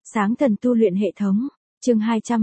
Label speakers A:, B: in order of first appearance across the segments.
A: Sáng thần tu luyện hệ thống. Chương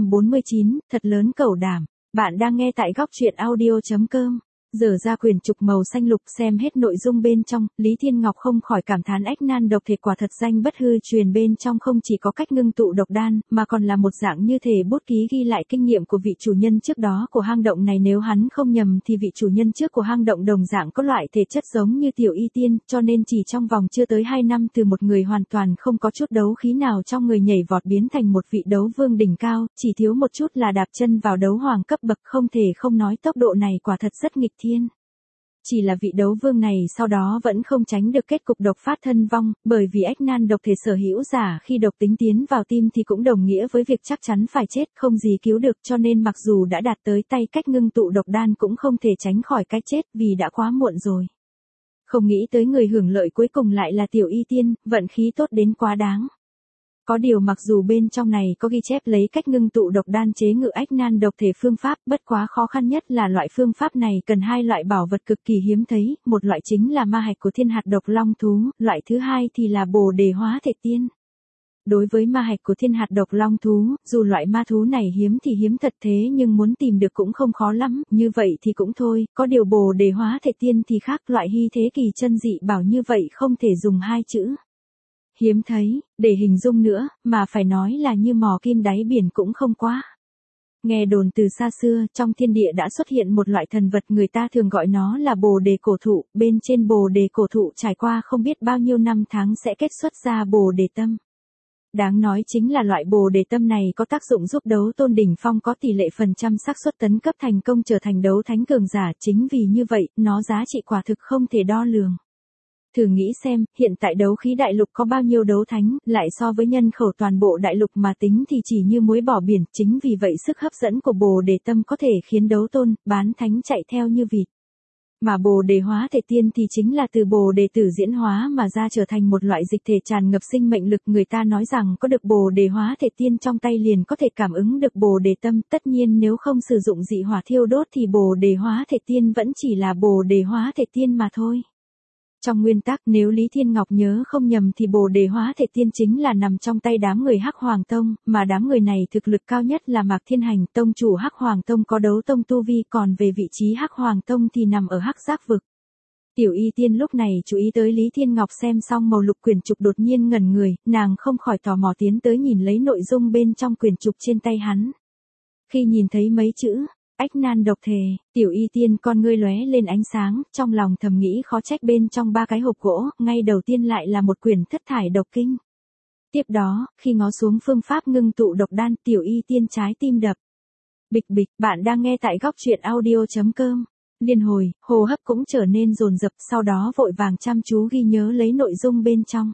A: 249, thật lớn cẩu đảm. Bạn đang nghe tại góc truyện audio.com. Dở ra quyển trục màu xanh lục xem hết nội dung bên trong, Lý Thiên Ngọc không khỏi cảm thán ách nan độc thể quả thật danh bất hư truyền, bên trong không chỉ có cách ngưng tụ độc đan, mà còn là một dạng như thể bút ký ghi lại kinh nghiệm của vị chủ nhân trước đó của hang động này. Nếu hắn không nhầm thì vị chủ nhân trước của hang động đồng dạng có loại thể chất giống như Tiểu Y Tiên, cho nên chỉ trong vòng chưa tới 2 năm từ một người hoàn toàn không có chút đấu khí nào trong người nhảy vọt biến thành một vị đấu vương đỉnh cao, chỉ thiếu một chút là đạp chân vào đấu hoàng cấp bậc. Không thể không nói tốc độ này quả thật rất nghịch thiên. Chỉ là vị đấu vương này sau đó vẫn không tránh được kết cục độc phát thân vong, bởi vì ách nan độc thể sở hữu giả khi độc tính tiến vào tim thì cũng đồng nghĩa với việc chắc chắn phải chết, không gì cứu được, cho nên mặc dù đã đạt tới tay cách ngưng tụ độc đan cũng không thể tránh khỏi cái chết vì đã quá muộn rồi. Không nghĩ tới người hưởng lợi cuối cùng lại là Tiểu Y Tiên, vận khí tốt đến quá đáng. Có điều mặc dù bên trong này có ghi chép lấy cách ngưng tụ độc đan chế ngự ách nan độc thể phương pháp, bất quá khó khăn nhất là loại phương pháp này cần 2 loại bảo vật cực kỳ hiếm thấy, một loại chính là ma hạch của thiên hạt độc long thú, loại thứ hai thì là bồ đề hóa thể tiên. Đối với ma hạch của thiên hạt độc long thú, dù loại ma thú này hiếm thì hiếm thật, thế nhưng muốn tìm được cũng không khó lắm, như vậy thì cũng thôi, có điều bồ đề hóa thể tiên thì khác, loại hy thế kỳ chân dị bảo như vậy không thể dùng 2 chữ hiếm thấy để hình dung nữa, mà phải nói là như mò kim đáy biển cũng không quá. Nghe đồn từ xa xưa, trong thiên địa đã xuất hiện một loại thần vật, người ta thường gọi nó là bồ đề cổ thụ, bên trên bồ đề cổ thụ trải qua không biết bao nhiêu năm tháng sẽ kết xuất ra bồ đề tâm. Đáng nói chính là loại bồ đề tâm này có tác dụng giúp đấu tôn đỉnh phong có tỷ lệ phần trăm xác suất tấn cấp thành công trở thành đấu thánh cường giả, chính vì như vậy, nó giá trị quả thực không thể đo lường. Thử nghĩ xem, hiện tại đấu khí đại lục có bao nhiêu đấu thánh, lại so với nhân khẩu toàn bộ đại lục mà tính thì chỉ như muối bỏ biển, chính vì vậy sức hấp dẫn của bồ đề tâm có thể khiến đấu tôn, bán thánh chạy theo như vịt. Mà bồ đề hóa thể tiên thì chính là từ bồ đề tử diễn hóa mà ra trở thành một loại dịch thể tràn ngập sinh mệnh lực. Người ta nói rằng có được bồ đề hóa thể tiên trong tay liền có thể cảm ứng được bồ đề tâm, tất nhiên nếu không sử dụng dị hỏa thiêu đốt thì bồ đề hóa thể tiên vẫn chỉ là bồ đề hóa thể tiên mà thôi. Trong nguyên tắc, nếu Lý Thiên Ngọc nhớ không nhầm thì bồ đề hóa thể tiên chính là nằm trong tay đám người Hắc Hoàng Tông, mà đám người này thực lực cao nhất là Mạc Thiên Hành, tông chủ Hắc Hoàng Tông có đấu tông tu vi, còn về vị trí Hắc Hoàng Tông thì nằm ở Hắc Giác vực. Tiểu Y Tiên lúc này chú ý tới Lý Thiên Ngọc xem xong màu lục quyển trục đột nhiên ngẩn người, nàng không khỏi tò mò tiến tới nhìn lấy nội dung bên trong quyển trục trên tay hắn. Khi nhìn thấy mấy chữ ách nan độc thể, Tiểu Y Tiên con ngươi lóe lên ánh sáng, trong lòng thầm nghĩ khó trách bên trong 3 cái hộp gỗ, ngay đầu tiên lại là một quyển thất thải độc kinh. Tiếp đó, khi ngó xuống phương pháp ngưng tụ độc đan, Tiểu Y Tiên trái tim đập. Bịch bịch, bạn đang nghe tại góc truyện audio.com. Liên hồi, hô hấp cũng trở nên dồn dập, sau đó vội vàng chăm chú ghi nhớ lấy nội dung bên trong.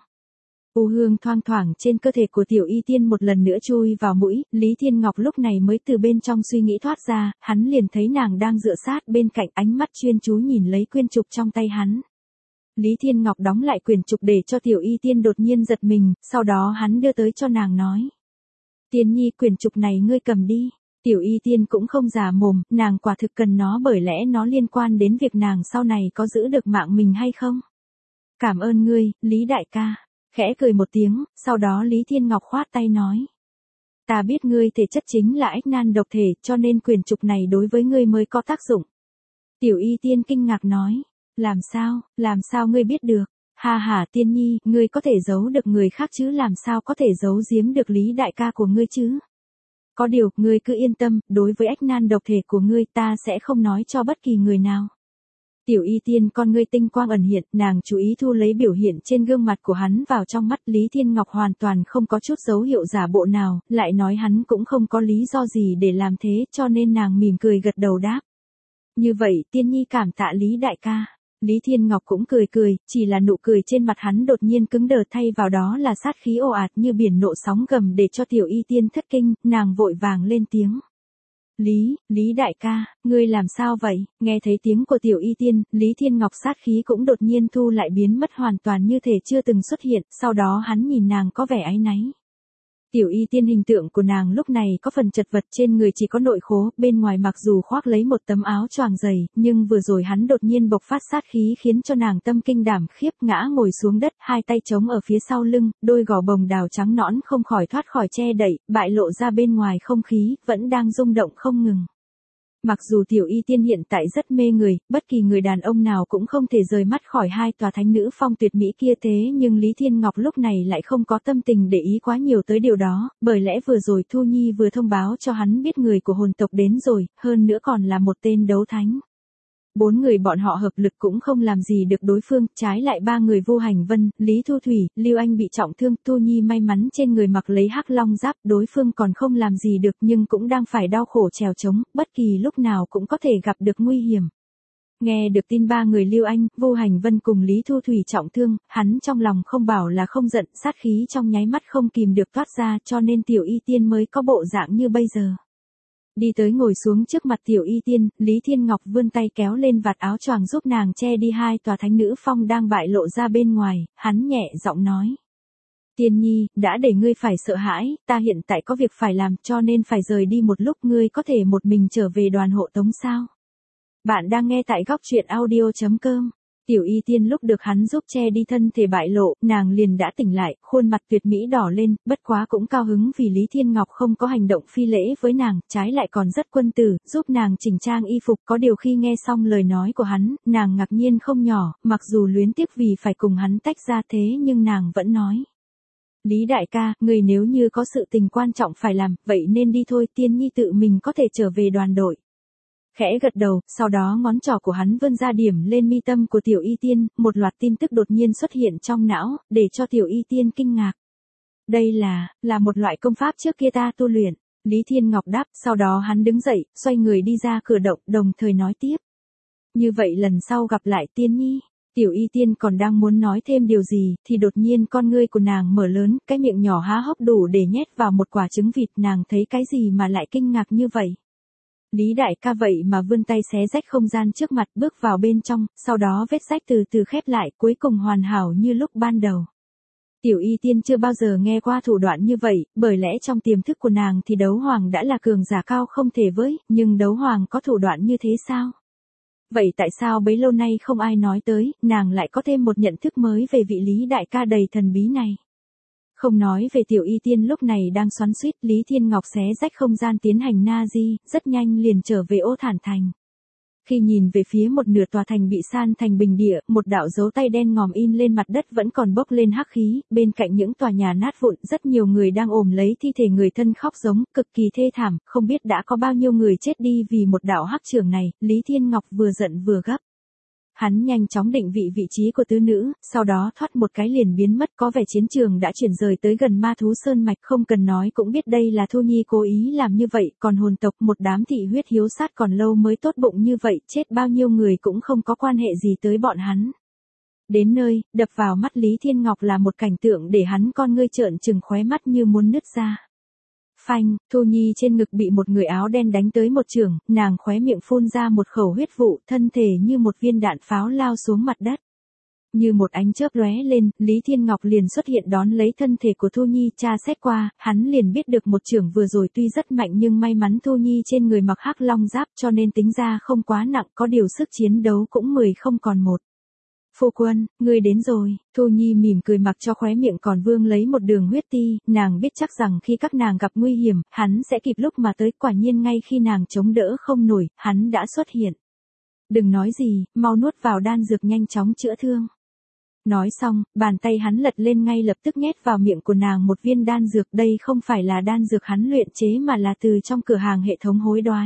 A: U hương thoang thoảng trên cơ thể của Tiểu Y Tiên một lần nữa chui vào mũi, Lý Thiên Ngọc lúc này mới từ bên trong suy nghĩ thoát ra, hắn liền thấy nàng đang dựa sát bên cạnh, ánh mắt chuyên chú nhìn lấy quyển trục trong tay hắn. Lý Thiên Ngọc đóng lại quyển trục để cho Tiểu Y Tiên đột nhiên giật mình, sau đó hắn đưa tới cho nàng nói. Tiên nhi, quyển trục này ngươi cầm đi. Tiểu Y Tiên cũng không giả mồm, nàng quả thực cần nó bởi lẽ nó liên quan đến việc nàng sau này có giữ được mạng mình hay không. Cảm ơn ngươi, Lý đại ca. Khẽ cười một tiếng, sau đó Lý Thiên Ngọc khoát tay nói. Ta biết ngươi thể chất chính là ách nan độc thể, cho nên quyển trục này đối với ngươi mới có tác dụng. Tiểu Y Tiên kinh ngạc nói. Làm sao ngươi biết được? Ha ha Tiên nhi, ngươi có thể giấu được người khác chứ làm sao có thể giấu giếm được Lý đại ca của ngươi chứ? Có điều, ngươi cứ yên tâm, đối với ách nan độc thể của ngươi ta sẽ không nói cho bất kỳ người nào. Tiểu Y Tiên con ngươi tinh quang ẩn hiện, nàng chú ý thu lấy biểu hiện trên gương mặt của hắn vào trong mắt. Lý Thiên Ngọc hoàn toàn không có chút dấu hiệu giả bộ nào, lại nói hắn cũng không có lý do gì để làm thế, cho nên nàng mỉm cười gật đầu đáp. Như vậy, Tiên nhi cảm tạ Lý đại ca. Lý Thiên Ngọc cũng cười, chỉ là nụ cười trên mặt hắn đột nhiên cứng đờ, thay vào đó là sát khí ồ ạt như biển nộ sóng gầm để cho Tiểu Y Tiên thất kinh, nàng vội vàng lên tiếng. Lý đại ca, ngươi làm sao vậy? Nghe thấy tiếng của Tiểu Y Tiên, Lý Thiên Ngọc sát khí cũng đột nhiên thu lại biến mất hoàn toàn như thể chưa từng xuất hiện, sau đó hắn nhìn nàng có vẻ áy náy. Tiểu Y Tiên hình tượng của nàng lúc này có phần chật vật, trên người chỉ có nội khố, bên ngoài mặc dù khoác lấy một tấm áo choàng dày, nhưng vừa rồi hắn đột nhiên bộc phát sát khí khiến cho nàng tâm kinh đảm khiếp, ngã ngồi xuống đất, hai tay chống ở phía sau lưng, đôi gò bồng đào trắng nõn không khỏi thoát khỏi che đậy, bại lộ ra bên ngoài không khí, vẫn đang rung động không ngừng. Mặc dù Tiểu Y Tiên hiện tại rất mê người, bất kỳ người đàn ông nào cũng không thể rời mắt khỏi hai tòa thánh nữ phong tuyệt mỹ kia, thế nhưng Lý Thiên Ngọc lúc này lại không có tâm tình để ý quá nhiều tới điều đó, bởi lẽ vừa rồi Thu Nhi vừa thông báo cho hắn biết người của hồn tộc đến rồi, hơn nữa còn là một tên đấu thánh. 4 người bọn họ hợp lực cũng không làm gì được đối phương, trái lại 3 người Vu Hành Vân, Lý Thu Thủy, Lưu Anh bị trọng thương, Thu Nhi may mắn trên người mặc lấy hắc long giáp, đối phương còn không làm gì được nhưng cũng đang phải đau khổ trèo trống, bất kỳ lúc nào cũng có thể gặp được nguy hiểm. Nghe được tin 3 người Lưu Anh, Vu Hành Vân cùng Lý Thu Thủy trọng thương, hắn trong lòng không bảo là không giận, sát khí trong nháy mắt không kìm được toát ra, cho nên Tiểu Y Tiên mới có bộ dạng như bây giờ. Đi tới ngồi xuống trước mặt Tiểu Y Tiên, Lý Thiên Ngọc vươn tay kéo lên vạt áo choàng giúp nàng che đi hai tòa thánh nữ phong đang bại lộ ra bên ngoài, hắn nhẹ giọng nói. Tiên Nhi, đã để ngươi phải sợ hãi, ta hiện tại có việc phải làm cho nên phải rời đi một lúc, ngươi có thể một mình trở về đoàn hộ tống sao? Bạn đang nghe tại góc truyện audio.com. Tiểu Y Tiên lúc được hắn giúp che đi thân thể bại lộ, nàng liền đã tỉnh lại, khuôn mặt tuyệt mỹ đỏ lên, bất quá cũng cao hứng vì Lý Thiên Ngọc không có hành động phi lễ với nàng, trái lại còn rất quân tử, giúp nàng chỉnh trang y phục, có điều khi nghe xong lời nói của hắn, nàng ngạc nhiên không nhỏ, mặc dù luyến tiếc vì phải cùng hắn tách ra thế nhưng nàng vẫn nói. Lý đại ca, người nếu như có sự tình quan trọng phải làm, vậy nên đi thôi, Tiên Nhi tự mình có thể trở về đoàn đội. Khẽ gật đầu, sau đó ngón trỏ của hắn vươn ra điểm lên mi tâm của Tiểu Y Tiên, một loạt tin tức đột nhiên xuất hiện trong não, để cho Tiểu Y Tiên kinh ngạc. Đây là một loại công pháp trước kia ta tu luyện. Lý Thiên Ngọc đáp, sau đó hắn đứng dậy, xoay người đi ra cửa động, đồng thời nói tiếp. Như vậy lần sau gặp lại Tiên Nhi. Tiểu Y Tiên còn đang muốn nói thêm điều gì, thì đột nhiên con ngươi của nàng mở lớn, cái miệng nhỏ há hốc đủ để nhét vào một quả trứng vịt, nàng thấy cái gì mà lại kinh ngạc như vậy. Lý đại ca vậy mà vươn tay xé rách không gian trước mặt, bước vào bên trong, sau đó vết rách từ từ khép lại, cuối cùng hoàn hảo như lúc ban đầu. Tiểu Y Tiên chưa bao giờ nghe qua thủ đoạn như vậy, bởi lẽ trong tiềm thức của nàng thì đấu hoàng đã là cường giả cao không thể với, nhưng đấu hoàng có thủ đoạn như thế sao? Vậy tại sao bấy lâu nay không ai nói tới, nàng lại có thêm một nhận thức mới về vị Lý đại ca đầy thần bí này? Không nói về Tiểu Y Tiên lúc này đang xoắn xuýt, Lý Thiên Ngọc xé rách không gian tiến hành na di, rất nhanh liền trở về Ô Thản Thành. Khi nhìn về phía một nửa tòa thành bị san thành bình địa, một đạo dấu tay đen ngòm in lên mặt đất vẫn còn bốc lên hắc khí, bên cạnh những tòa nhà nát vụn, rất nhiều người đang ôm lấy thi thể người thân khóc giống, cực kỳ thê thảm, không biết đã có bao nhiêu người chết đi vì một đạo hắc chưởng này, Lý Thiên Ngọc vừa giận vừa gấp. Hắn nhanh chóng định vị vị trí của tứ nữ, sau đó thoát một cái liền biến mất, có vẻ chiến trường đã chuyển rời tới gần Ma Thú Sơn Mạch, không cần nói cũng biết đây là Thu Nhi cố ý làm như vậy, còn hồn tộc một đám thị huyết hiếu sát còn lâu mới tốt bụng như vậy, chết bao nhiêu người cũng không có quan hệ gì tới bọn hắn. Đến nơi, đập vào mắt Lý Thiên Ngọc là một cảnh tượng để hắn con ngươi trợn trừng khóe mắt như muốn nứt ra. Phanh, Thu Nhi trên ngực bị một người áo đen đánh tới một chưởng, nàng khóe miệng phun ra một khẩu huyết vụ, thân thể như một viên đạn pháo lao xuống mặt đất. Như một ánh chớp lóe lên, Lý Thiên Ngọc liền xuất hiện đón lấy thân thể của Thu Nhi, tra xét qua, hắn liền biết được một chưởng vừa rồi tuy rất mạnh nhưng may mắn Thu Nhi trên người mặc hắc long giáp cho nên tính ra không quá nặng, có điều sức chiến đấu cũng 10 không còn 1. Phu quân, ngươi đến rồi, Thu Nhi mỉm cười mặc cho khóe miệng còn vương lấy một đường huyết ti, nàng biết chắc rằng khi các nàng gặp nguy hiểm, hắn sẽ kịp lúc mà tới, quả nhiên ngay khi nàng chống đỡ không nổi, hắn đã xuất hiện. Đừng nói gì, mau nuốt vào đan dược nhanh chóng chữa thương. Nói xong, bàn tay hắn lật lên ngay lập tức nhét vào miệng của nàng một viên đan dược, đây không phải là đan dược hắn luyện chế mà là từ trong cửa hàng hệ thống hối đoái.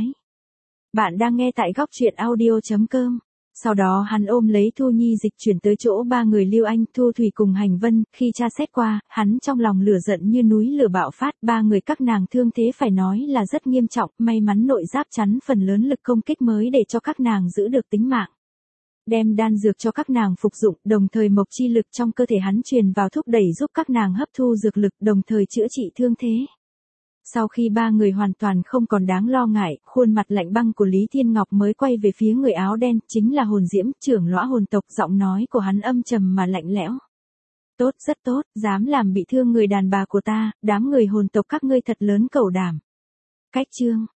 A: Bạn đang nghe tại góc truyện audio.com. Sau đó hắn ôm lấy Thu Nhi dịch chuyển tới chỗ 3 người Lưu Anh, Thu Thủy cùng Hành Vân, khi tra xét qua, hắn trong lòng lửa giận như núi lửa bạo phát, 3 người các nàng thương thế phải nói là rất nghiêm trọng, may mắn nội giáp chắn phần lớn lực công kích mới để cho các nàng giữ được tính mạng. Đem đan dược cho các nàng phục dụng, đồng thời mộc chi lực trong cơ thể hắn truyền vào thúc đẩy giúp các nàng hấp thu dược lực, đồng thời chữa trị thương thế. Sau khi 3 người hoàn toàn không còn đáng lo ngại, khuôn mặt lạnh băng của Lý Thiên Ngọc mới quay về phía người áo đen, chính là Hồn Diễm, trưởng lõa hồn tộc, giọng nói của hắn âm trầm mà lạnh lẽo. Tốt rất tốt, dám làm bị thương người đàn bà của ta, đám người hồn tộc các ngươi thật lớn cẩu đảm. Cách chương